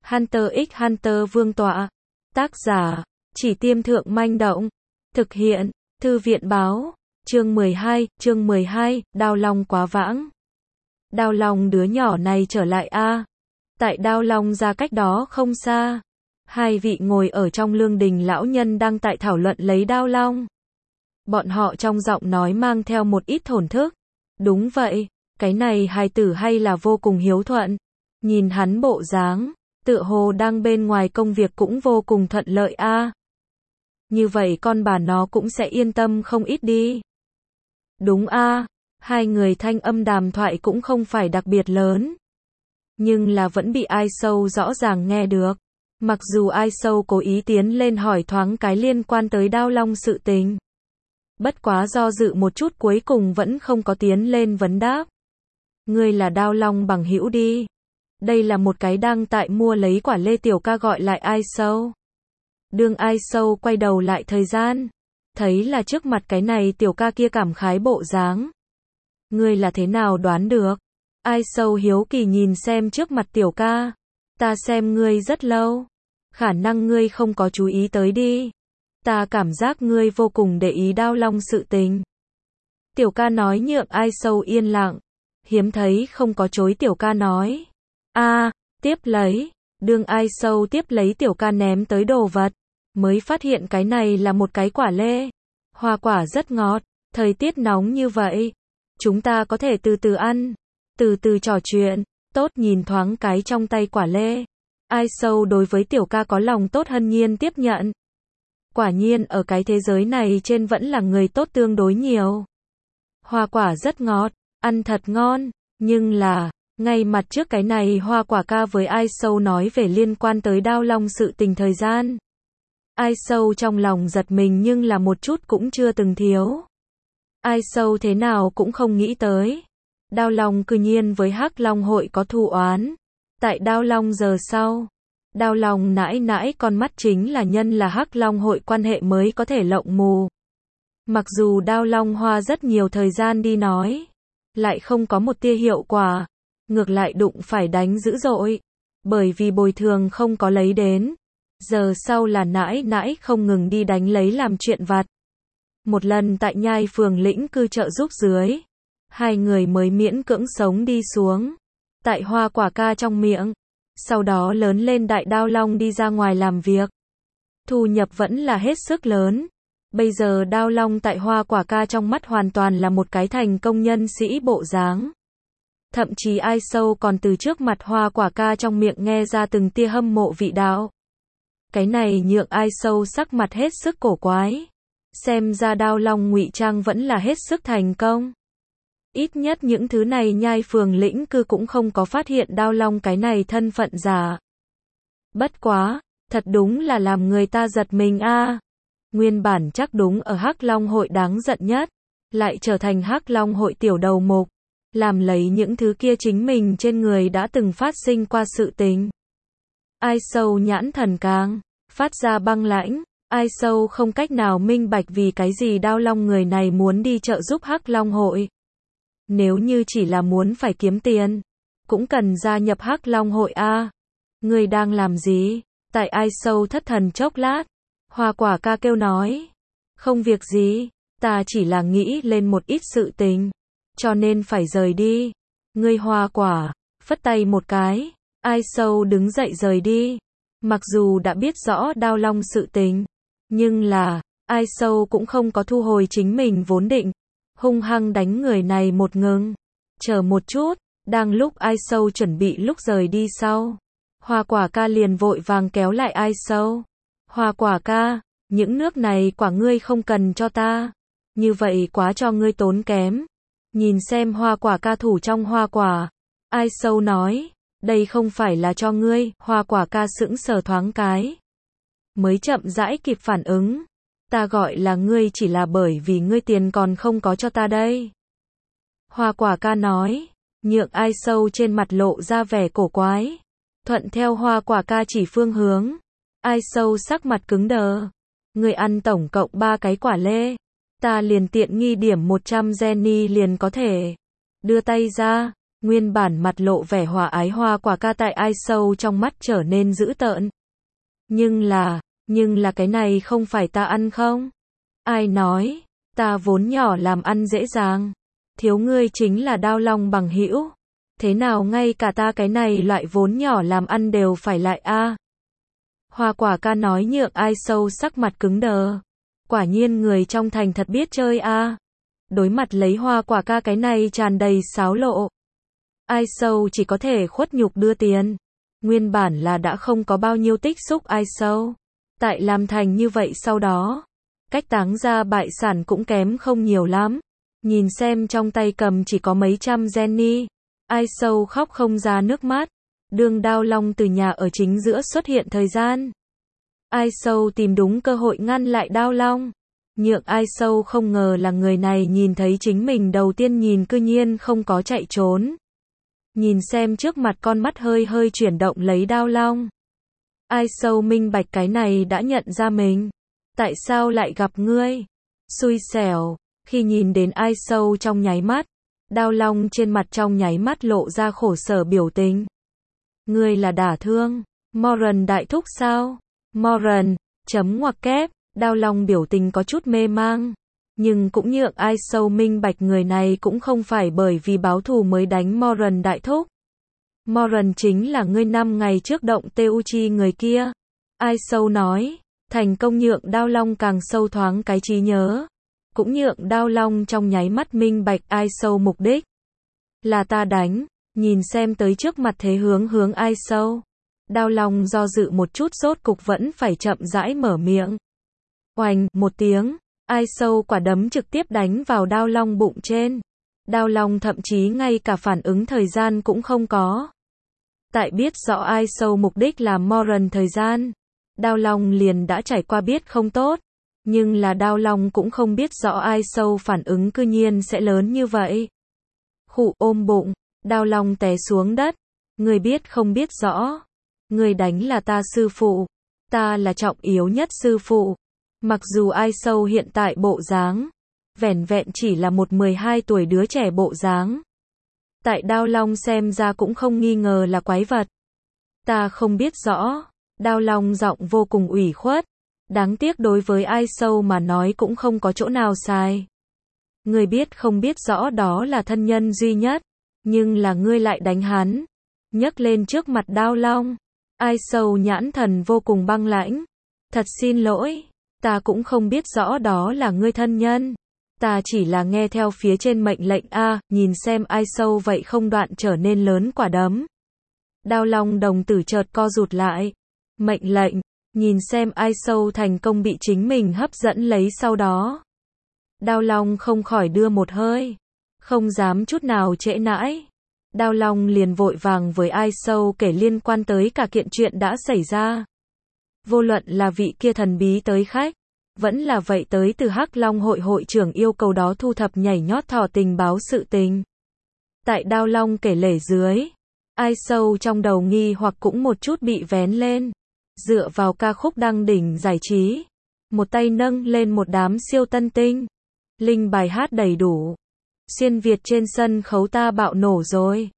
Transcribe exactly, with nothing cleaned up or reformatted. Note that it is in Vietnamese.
Hunter x Hunter vương tọa. Tác giả, Chỉ Tiêm Thượng Manh Động. Thực hiện, Thư viện Báo. Chương mười hai, chương mười hai, Đao Long quá vãng. Đao Long đứa nhỏ này trở lại a. Tại Đao Long ra cách đó không xa. Hai vị ngồi ở trong lương đình lão nhân đang tại thảo luận lấy Đao Long. Bọn họ trong giọng nói mang theo một ít thổn thức. Đúng vậy, cái này hài tử hay là vô cùng hiếu thuận. Nhìn hắn bộ dáng, tựa hồ đang bên ngoài công việc cũng vô cùng thuận lợi a. Như vậy con bà nó cũng sẽ yên tâm không ít đi. Đúng a, hai người thanh âm đàm thoại cũng không phải đặc biệt lớn. Nhưng là vẫn bị Ai Sâu rõ ràng nghe được. Mặc dù Ai Sâu cố ý tiến lên hỏi thoáng cái liên quan tới Đao Long sự tình. Bất quá do dự một chút cuối cùng vẫn không có tiến lên vấn đáp. Ngươi là Đao Long bằng hữu đi. Đây là một cái đang tại mua lấy quả lê tiểu ca gọi lại Ai Sâu. Đương Ai Sâu quay đầu lại thời gian. Thấy là trước mặt cái này tiểu ca kia cảm khái bộ dáng. Ngươi là thế nào đoán được? Ai Sâu hiếu kỳ nhìn xem trước mặt tiểu ca. Ta xem ngươi rất lâu. Khả năng ngươi không có chú ý tới đi. Ta cảm giác ngươi vô cùng để ý Đao Long sự tình. Tiểu ca nói nhượng Ai Sâu yên lặng. Hiếm thấy không có chối tiểu ca nói. A, à, tiếp lấy. Đương Ai Sâu tiếp lấy tiểu ca ném tới đồ vật. Mới phát hiện cái này là một cái quả lê. Hoa quả rất ngọt. Thời tiết nóng như vậy. Chúng ta có thể từ từ ăn. Từ từ trò chuyện. Tốt nhìn thoáng cái trong tay quả lê. Ai Sâu đối với tiểu ca có lòng tốt hân nhiên tiếp nhận. Quả nhiên ở cái thế giới này trên vẫn là người tốt tương đối nhiều. Hoa quả rất ngọt, ăn thật ngon, nhưng là, ngay mặt trước cái này hoa quả ca với Ai Sâu nói về liên quan tới Đao Long sự tình thời gian. Ai Sâu trong lòng giật mình nhưng là một chút cũng chưa từng thiếu. Ai Sâu thế nào cũng không nghĩ tới. Đao Long cư nhiên với Hắc Long hội có thù oán. Tại Đao Long giờ sau. Đao Long nãi nãi con mắt chính là nhân là Hắc Long hội quan hệ mới có thể lộng mù. Mặc dù Đao Long hoa rất nhiều thời gian đi nói. Lại không có một tia hiệu quả. Ngược lại đụng phải đánh dữ dội. Bởi vì bồi thường không có lấy đến. Giờ sau là nãi nãi không ngừng đi đánh lấy làm chuyện vặt. Một lần tại Nhai phường lĩnh cư trợ giúp dưới. Hai người mới miễn cưỡng sống đi xuống. Tại hoa quả ca trong miệng. Sau đó lớn lên đại Đao Long đi ra ngoài làm việc. Thu nhập vẫn là hết sức lớn. Bây giờ Đao Long tại hoa quả ca trong mắt hoàn toàn là một cái thành công nhân sĩ bộ dáng. Thậm chí Ai Sâu còn từ trước mặt hoa quả ca trong miệng nghe ra từng tia hâm mộ vị đạo. Cái này nhượng Ai Sâu sắc mặt hết sức cổ quái. Xem ra Đao Long ngụy trang vẫn là hết sức thành công. Ít nhất những thứ này Nhai phường lĩnh cư cũng không có phát hiện Đao Long cái này thân phận giả. Bất quá, thật đúng là làm người ta giật mình a. À. Nguyên bản chắc đúng ở Hắc Long hội đáng giận nhất, lại trở thành Hắc Long hội tiểu đầu mục, làm lấy những thứ kia chính mình trên người đã từng phát sinh qua sự tình. Ai Sâu nhãn thần càng phát ra băng lãnh, Ai Sâu không cách nào minh bạch vì cái gì Đao Long người này muốn đi trợ giúp Hắc Long hội. Nếu như chỉ là muốn phải kiếm tiền, cũng cần gia nhập Hắc Long hội a. À. Người đang làm gì? Tại Ai Sâu thất thần chốc lát, hoa quả ca kêu nói, không việc gì, ta chỉ là nghĩ lên một ít sự tình, cho nên phải rời đi. Ngươi hoa quả, phất tay một cái, Ai Sâu đứng dậy rời đi. Mặc dù đã biết rõ Đao Long sự tình, nhưng là, Ai Sâu cũng không có thu hồi chính mình vốn định. Hung hăng đánh người này một ngừng. Chờ một chút, đang lúc Ai Sâu chuẩn bị lúc rời đi sau. Hoa quả ca liền vội vàng kéo lại Ai Sâu. Hoa quả ca, những nước này quả ngươi không cần cho ta. Như vậy quá cho ngươi tốn kém. Nhìn xem hoa quả ca thủ trong hoa quả. Ai Sâu nói, đây không phải là cho ngươi. Hoa quả ca sững sờ thoáng cái. Mới chậm rãi kịp phản ứng. Ta gọi là ngươi chỉ là bởi vì ngươi tiền còn không có cho ta đây. Hoa quả ca nói, nhượng Ai Sâu trên mặt lộ ra vẻ cổ quái. Thuận theo hoa quả ca chỉ phương hướng. Ai Sâu sắc mặt cứng đờ. Ngươi ăn tổng cộng ba cái quả lê. Ta liền tiện nghi điểm một trăm Jenny liền có thể. Đưa tay ra. Nguyên bản mặt lộ vẻ hòa ái Hoa Quả ca tại ai sâu trong mắt trở nên dữ tợn. Nhưng là, nhưng là cái này không phải ta ăn không? Ai nói, ta vốn nhỏ làm ăn dễ dàng. Thiếu ngươi chính là Đao Long bằng hữu. Thế nào ngay cả ta cái này loại vốn nhỏ làm ăn đều phải lại a? Hoa Quả ca nói nhượng ai sâu sắc mặt cứng đờ. Quả nhiên người trong thành thật biết chơi a. Đối mặt lấy Hoa Quả ca cái này tràn đầy xáo lộ. Ai sâu chỉ có thể khuất nhục đưa tiền. Nguyên bản là đã không có bao nhiêu tích xúc ai sâu. Tại làm thành như vậy sau đó, cách táng ra bại sản cũng kém không nhiều lắm. Nhìn xem trong tay cầm chỉ có mấy trăm Jenny. Ai sâu khóc không ra nước mắt. Đường Đao Long từ nhà ở chính giữa xuất hiện thời gian. Ai sâu tìm đúng cơ hội ngăn lại Đao Long. Nhượng ai sâu không ngờ là người này nhìn thấy chính mình đầu tiên nhìn cư nhiên không có chạy trốn. Nhìn xem trước mặt con mắt hơi hơi chuyển động lấy Đao Long. Ai sâu minh bạch cái này đã nhận ra mình. Tại sao lại gặp ngươi? Xui xẻo, khi nhìn đến ai sâu trong nháy mắt. Đao Long trên mặt trong nháy mắt lộ ra khổ sở biểu tình. Ngươi là đả thương, Moran đại thúc sao? Moran, chấm ngoặc kép, Đao Long biểu tình có chút mê mang. Nhưng cũng nhượng ai sâu minh bạch người này cũng không phải bởi vì báo thù mới đánh Moran đại thúc. Moran chính là ngươi năm ngày trước động Teuchi người kia. Ai sâu nói, thành công nhượng Đao Long càng sâu thoáng cái trí nhớ. Cũng nhượng Đao Long trong nháy mắt minh bạch ai sâu mục đích. Là ta đánh, nhìn xem tới trước mặt thế hướng hướng ai sâu. Đao Long do dự một chút sốt cục vẫn phải chậm rãi mở miệng. Oành, một tiếng, ai sâu quả đấm trực tiếp đánh vào Đao Long bụng trên. Đao Long thậm chí ngay cả phản ứng thời gian cũng không có. Tại biết rõ ai sâu mục đích là Moran thời gian. Đao Long liền đã trải qua biết không tốt. Nhưng là Đao Long cũng không biết rõ ai sâu phản ứng cư nhiên sẽ lớn như vậy. Khụ ôm bụng, Đao Long té xuống đất. Người biết không biết rõ. Người đánh là ta sư phụ. Ta là trọng yếu nhất sư phụ. Mặc dù ai sâu hiện tại bộ dáng. Vẻn vẹn chỉ là một mười hai tuổi đứa trẻ bộ dáng. Tại Đao Long xem ra cũng không nghi ngờ là quái vật. Ta không biết rõ. Đao Long giọng vô cùng ủy khuất. Đáng tiếc đối với ai sâu mà nói cũng không có chỗ nào sai. Ngươi biết không biết rõ đó là thân nhân duy nhất. Nhưng là ngươi lại đánh hắn. Nhấc lên trước mặt Đao Long. Ai sâu nhãn thần vô cùng băng lãnh. Thật xin lỗi. Ta cũng không biết rõ đó là ngươi thân nhân. Ta chỉ là nghe theo phía trên mệnh lệnh a. Nhìn xem ai sâu vậy không đoạn trở nên lớn quả đấm. Đao Long đồng tử chợt co rụt lại. Mệnh lệnh. Nhìn xem ai sâu thành công bị chính mình hấp dẫn lấy sau đó. Đao Long không khỏi đưa một hơi. Không dám chút nào trễ nãi. Đao Long liền vội vàng với ai sâu kể liên quan tới cả kiện chuyện đã xảy ra. Vô luận là vị kia thần bí tới khách. Vẫn là vậy tới từ Hắc Long hội hội trưởng yêu cầu đó thu thập nhảy nhót thỏ tình báo sự tình. Tại Đao Long kể lể dưới. Ai sâu trong đầu nghi hoặc cũng một chút bị vén lên. Dựa vào ca khúc đăng đỉnh giải trí. Một tay nâng lên một đám siêu tân tinh. Linh bài hát đầy đủ. Xuyên Việt trên sân khấu ta bạo nổ rồi.